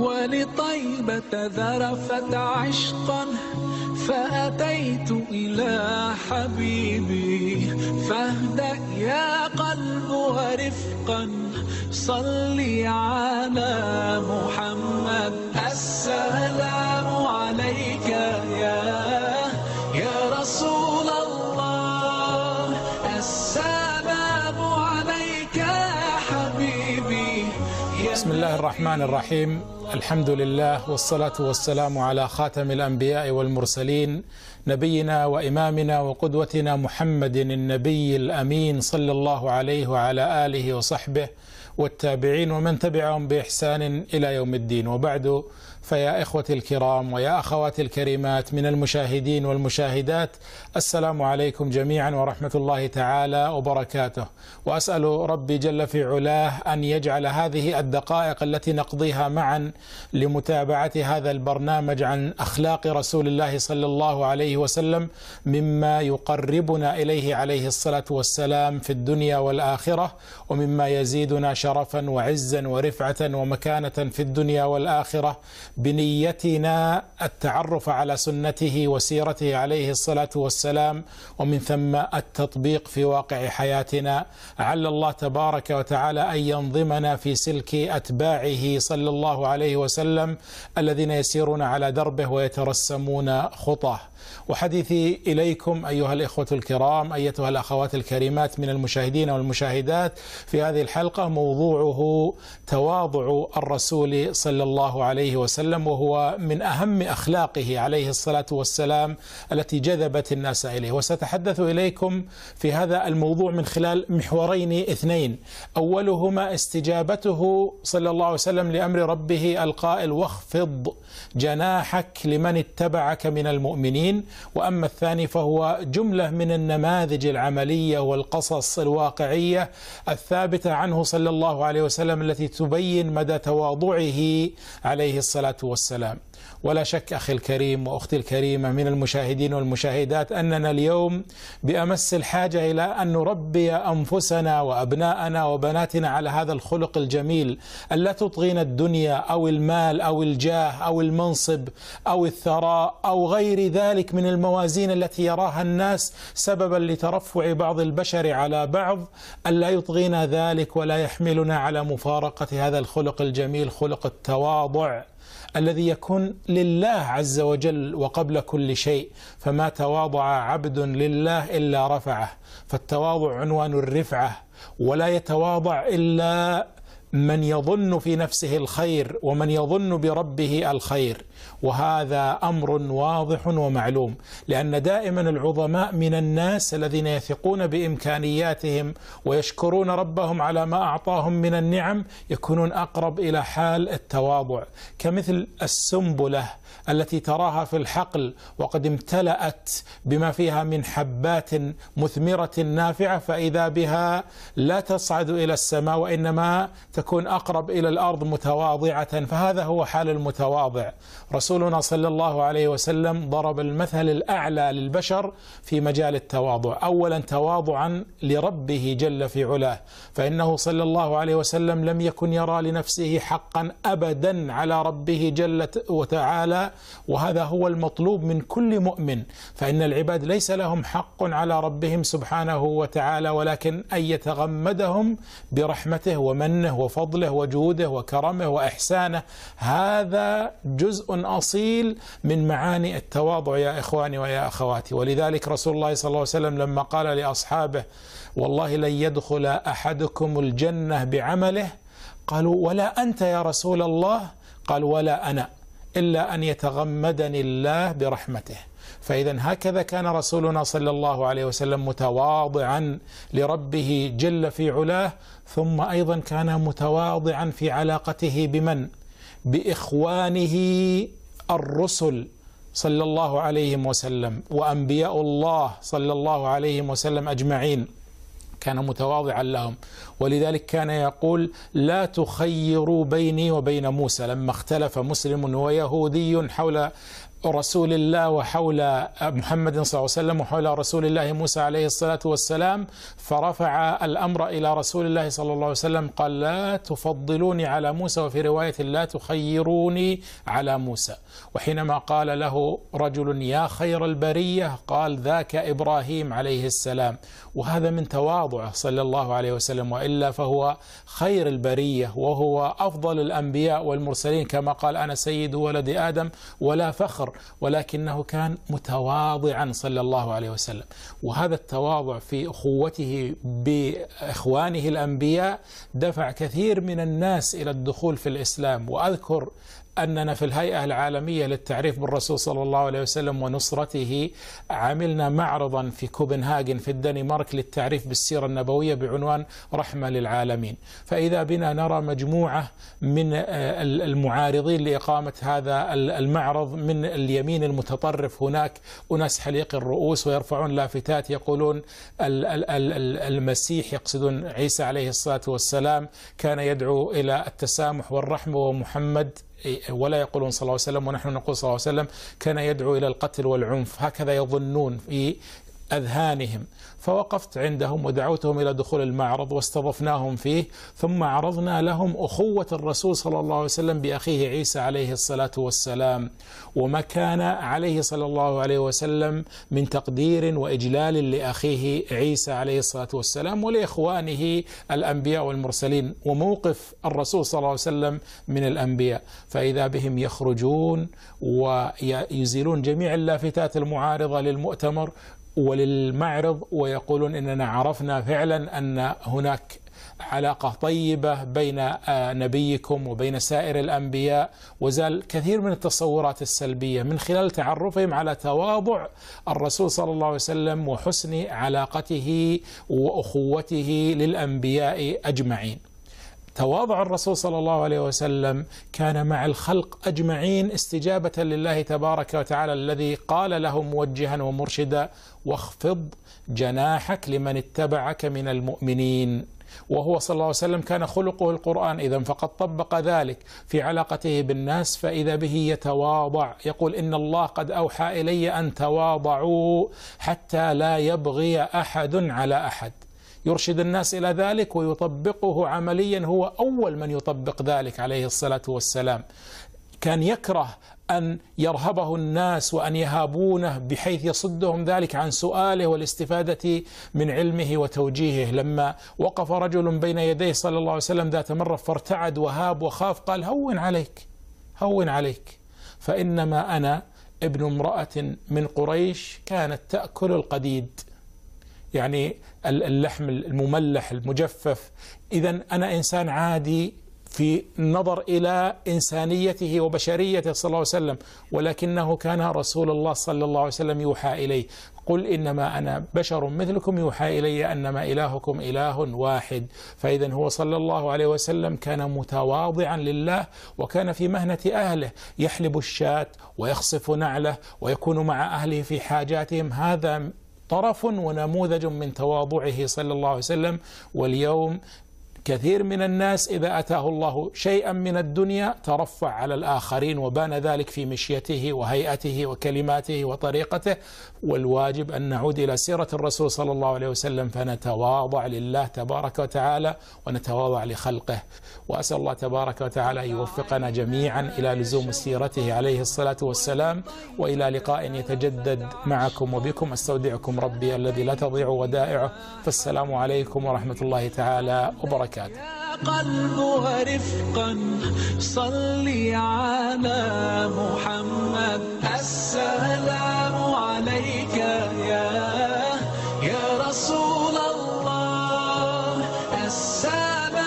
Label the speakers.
Speaker 1: ولطيبة ذرفت عشقا فأتيت إلى حبيبي فاهدأ يا قلب ورفقا صلي على محمد. السلام عليك يا رسول الله، السلام عليك يا حبيبي.
Speaker 2: بسم الله الرحمن الرحيم. الحمد لله والصلاة والسلام على خاتم الأنبياء والمرسلين نبينا وإمامنا وقدوتنا محمد النبي الأمين صلى الله عليه وعلى آله وصحبه والتابعين ومن تبعهم بإحسان إلى يوم الدين. وبعد، فيا إخوتي الكرام ويا أخواتي الكريمات من المشاهدين والمشاهدات، السلام عليكم جميعا ورحمة الله تعالى وبركاته. وأسأل ربي جل في علاه أن يجعل هذه الدقائق التي نقضيها معا لمتابعة هذا البرنامج عن أخلاق رسول الله صلى الله عليه وسلم مما يقربنا إليه عليه الصلاة والسلام في الدنيا والآخرة، ومما يزيدنا شرفا وعزا ورفعة ومكانة في الدنيا والآخرة بنيتنا التعرف على سنته وسيرته عليه الصلاة والسلام، ومن ثم التطبيق في واقع حياتنا. عل الله تبارك وتعالى أن ينظمنا في سلك أتباعه صلى الله عليه وسلم الذين يسيرون على دربه ويترسمون خطاه. وحديثي إليكم أيها الإخوة الكرام، أيتها الأخوات الكريمات من المشاهدين والمشاهدات في هذه الحلقة، موضوعه تواضع الرسول صلى الله عليه وسلم، وهو من أهم أخلاقه عليه الصلاة والسلام التي جذبت الناس إليه. وسأتحدث إليكم في هذا الموضوع من خلال محورين اثنين، أولهما استجابته صلى الله عليه وسلم لأمر ربه القائل واخفض جناحك لمن اتبعك من المؤمنين، وأما الثاني فهو جملة من النماذج العملية والقصص الواقعية الثابتة عنه صلى الله عليه وسلم التي تبين مدى تواضعه عليه الصلاة والسلام. ولا شك أخي الكريم وأختي الكريمة من المشاهدين والمشاهدات أننا اليوم بأمس الحاجة إلى أن نربي أنفسنا وأبناءنا وبناتنا على هذا الخلق الجميل، ألا تطغينا الدنيا أو المال أو الجاه أو المنصب أو الثراء أو غير ذلك من الموازين التي يراها الناس سببا لترفع بعض البشر على بعض، ألا يطغينا ذلك ولا يحملنا على مفارقة هذا الخلق الجميل، خلق التواضع الذي يكون لله عز وجل وقبل كل شيء. فما تواضع عبد لله إلا رفعه، فالتواضع عنوان الرفعة، ولا يتواضع إلا من يظن في نفسه الخير ومن يظن بربه الخير. وهذا أمر واضح ومعلوم، لأن دائما العظماء من الناس الذين يثقون بإمكانياتهم ويشكرون ربهم على ما أعطاهم من النعم يكونون أقرب إلى حال التواضع، كمثل السنبلة التي تراها في الحقل وقد امتلأت بما فيها من حبات مثمرة نافعة، فإذا بها لا تصعد إلى السماء وإنما تكون أقرب إلى الأرض متواضعة. فهذا هو حال المتواضع. رسولنا صلى الله عليه وسلم ضرب المثل الأعلى للبشر في مجال التواضع، أولا تواضعا لربه جل في علاه، فإنه صلى الله عليه وسلم لم يكن يرى لنفسه حقا أبدا على ربه جل وتعالى، وهذا هو المطلوب من كل مؤمن، فإن العباد ليس لهم حق على ربهم سبحانه وتعالى ولكن أن يتغمدهم برحمته ومنه وفضله وجوده وكرمه وإحسانه. هذا جزء أصيل من معاني التواضع يا إخواني ويا أخواتي. ولذلك رسول الله صلى الله عليه وسلم لما قال لأصحابه والله لن يدخل أحدكم الجنة بعمله، قالوا ولا أنت يا رسول الله؟ قال ولا أنا، إلا أن يتغمدني الله برحمته. فإذا هكذا كان رسولنا صلى الله عليه وسلم متواضعا لربه جل في علاه، ثم أيضا كان متواضعا في علاقته بمن؟ بإخوانه الرسل صلى الله عليه وسلم وأنبياء الله صلى الله عليه وسلم أجمعين، كان متواضعا لهم. ولذلك كان يقول لا تخيروا بيني وبين موسى، لما اختلف مسلم ويهودي حول رسول الله وحول محمد صلى الله عليه وسلم وحول رسول الله موسى عليه الصلاة والسلام، فرفع الأمر إلى رسول الله صلى الله عليه وسلم، قال لا تفضلوني على موسى، وفي رواية لا تخيروني على موسى. وحينما قال له رجل يا خير البرية قال ذاك إبراهيم عليه السلام، وهذا من تواضعه صلى الله عليه وسلم، وإلا فهو خير البرية وهو أفضل الأنبياء والمرسلين، كما قال أنا سيد ولد آدم ولا فخر، ولكنه كان متواضعا صلى الله عليه وسلم. وهذا التواضع في أخوته بإخوانه الأنبياء دفع كثير من الناس إلى الدخول في الإسلام. وأذكر أننا في الهيئة العالمية للتعريف بالرسول صلى الله عليه وسلم ونصرته عملنا معرضا في كوبنهاجن في الدنمارك للتعريف بالسيرة النبوية بعنوان رحمة للعالمين، فإذا بنا نرى مجموعة من المعارضين لإقامة هذا المعرض من اليمين المتطرف، هناك أناس حليق الرؤوس ويرفعون لافتات يقولون المسيح، يقصدون عيسى عليه الصلاة والسلام، كان يدعو إلى التسامح والرحمة، ومحمد ولا يقولون صلى الله عليه وسلم ونحن نقول صلى الله عليه وسلم كان يدعو إلى القتل والعنف، هكذا يظنون في أذهانهم. فوقفت عندهم ودعوتهم إلى دخول المعرض واستضفناهم فيه، ثم عرضنا لهم أخوة الرسول صلى الله عليه وسلم بأخيه عيسى عليه الصلاة والسلام، وما كان عليه صلى الله عليه وسلم من تقدير وإجلال لأخيه عيسى عليه الصلاة والسلام ولإخوانه الأنبياء والمرسلين، وموقف الرسول صلى الله عليه وسلم من الأنبياء. فإذا بهم يخرجون ويزيلون جميع اللافتات المعارضة للمؤتمر وللمعرض، ويقولون إننا عرفنا فعلا أن هناك علاقة طيبة بين نبيكم وبين سائر الأنبياء، وزال كثير من التصورات السلبية من خلال تعرفهم على تواضع الرسول صلى الله عليه وسلم وحسن علاقته وأخوته للأنبياء أجمعين. تواضع الرسول صلى الله عليه وسلم كان مع الخلق أجمعين استجابة لله تبارك وتعالى الذي قال له موجها ومرشدا واخفض جناحك لمن اتبعك من المؤمنين. وهو صلى الله عليه وسلم كان خلقه القرآن، إذن فقد طبق ذلك في علاقته بالناس، فإذا به يتواضع، يقول إن الله قد أوحى إلي أن تواضعوا حتى لا يبغي أحد على أحد، يرشد الناس إلى ذلك ويطبقه عمليا، هو أول من يطبق ذلك عليه الصلاة والسلام. كان يكره أن يرهبه الناس وأن يهابونه بحيث يصدهم ذلك عن سؤاله والاستفادة من علمه وتوجيهه. لما وقف رجل بين يديه صلى الله عليه وسلم ذات مرة فارتعد وهاب وخاف، قال هون عليك هون عليك، فإنما أنا ابن امرأة من قريش كانت تأكل القديد، يعني اللحم المملح المجفف، إذن أنا إنسان عادي في النظر إلى إنسانيته وبشريته صلى الله عليه وسلم، ولكنه كان رسول الله صلى الله عليه وسلم يوحى إليه، قل إنما أنا بشر مثلكم يوحى إلي أنما إلهكم إله واحد. فإذا هو صلى الله عليه وسلم كان متواضعا لله، وكان في مهنة أهله، يحلب الشاة ويخصف نعله ويكون مع أهله في حاجاتهم، هذا طرف ونموذج من تواضعه صلى الله عليه وسلم. واليوم كثير من الناس إذا أتاه الله شيئا من الدنيا ترفع على الآخرين، وبان ذلك في مشيته وهيئته وكلماته وطريقته. والواجب أن نعود إلى سيرة الرسول صلى الله عليه وسلم فنتواضع لله تبارك وتعالى ونتواضع لخلقه. وأسأل الله تبارك وتعالى أن يوفقنا جميعا إلى لزوم سيرته عليه الصلاة والسلام، وإلى لقاء يتجدد معكم وبكم. أستودعكم ربي الذي لا تضيع ودائعه، فالسلام عليكم ورحمة الله تعالى وبركاته.
Speaker 1: يا قلب ورفقا صلي على محمد.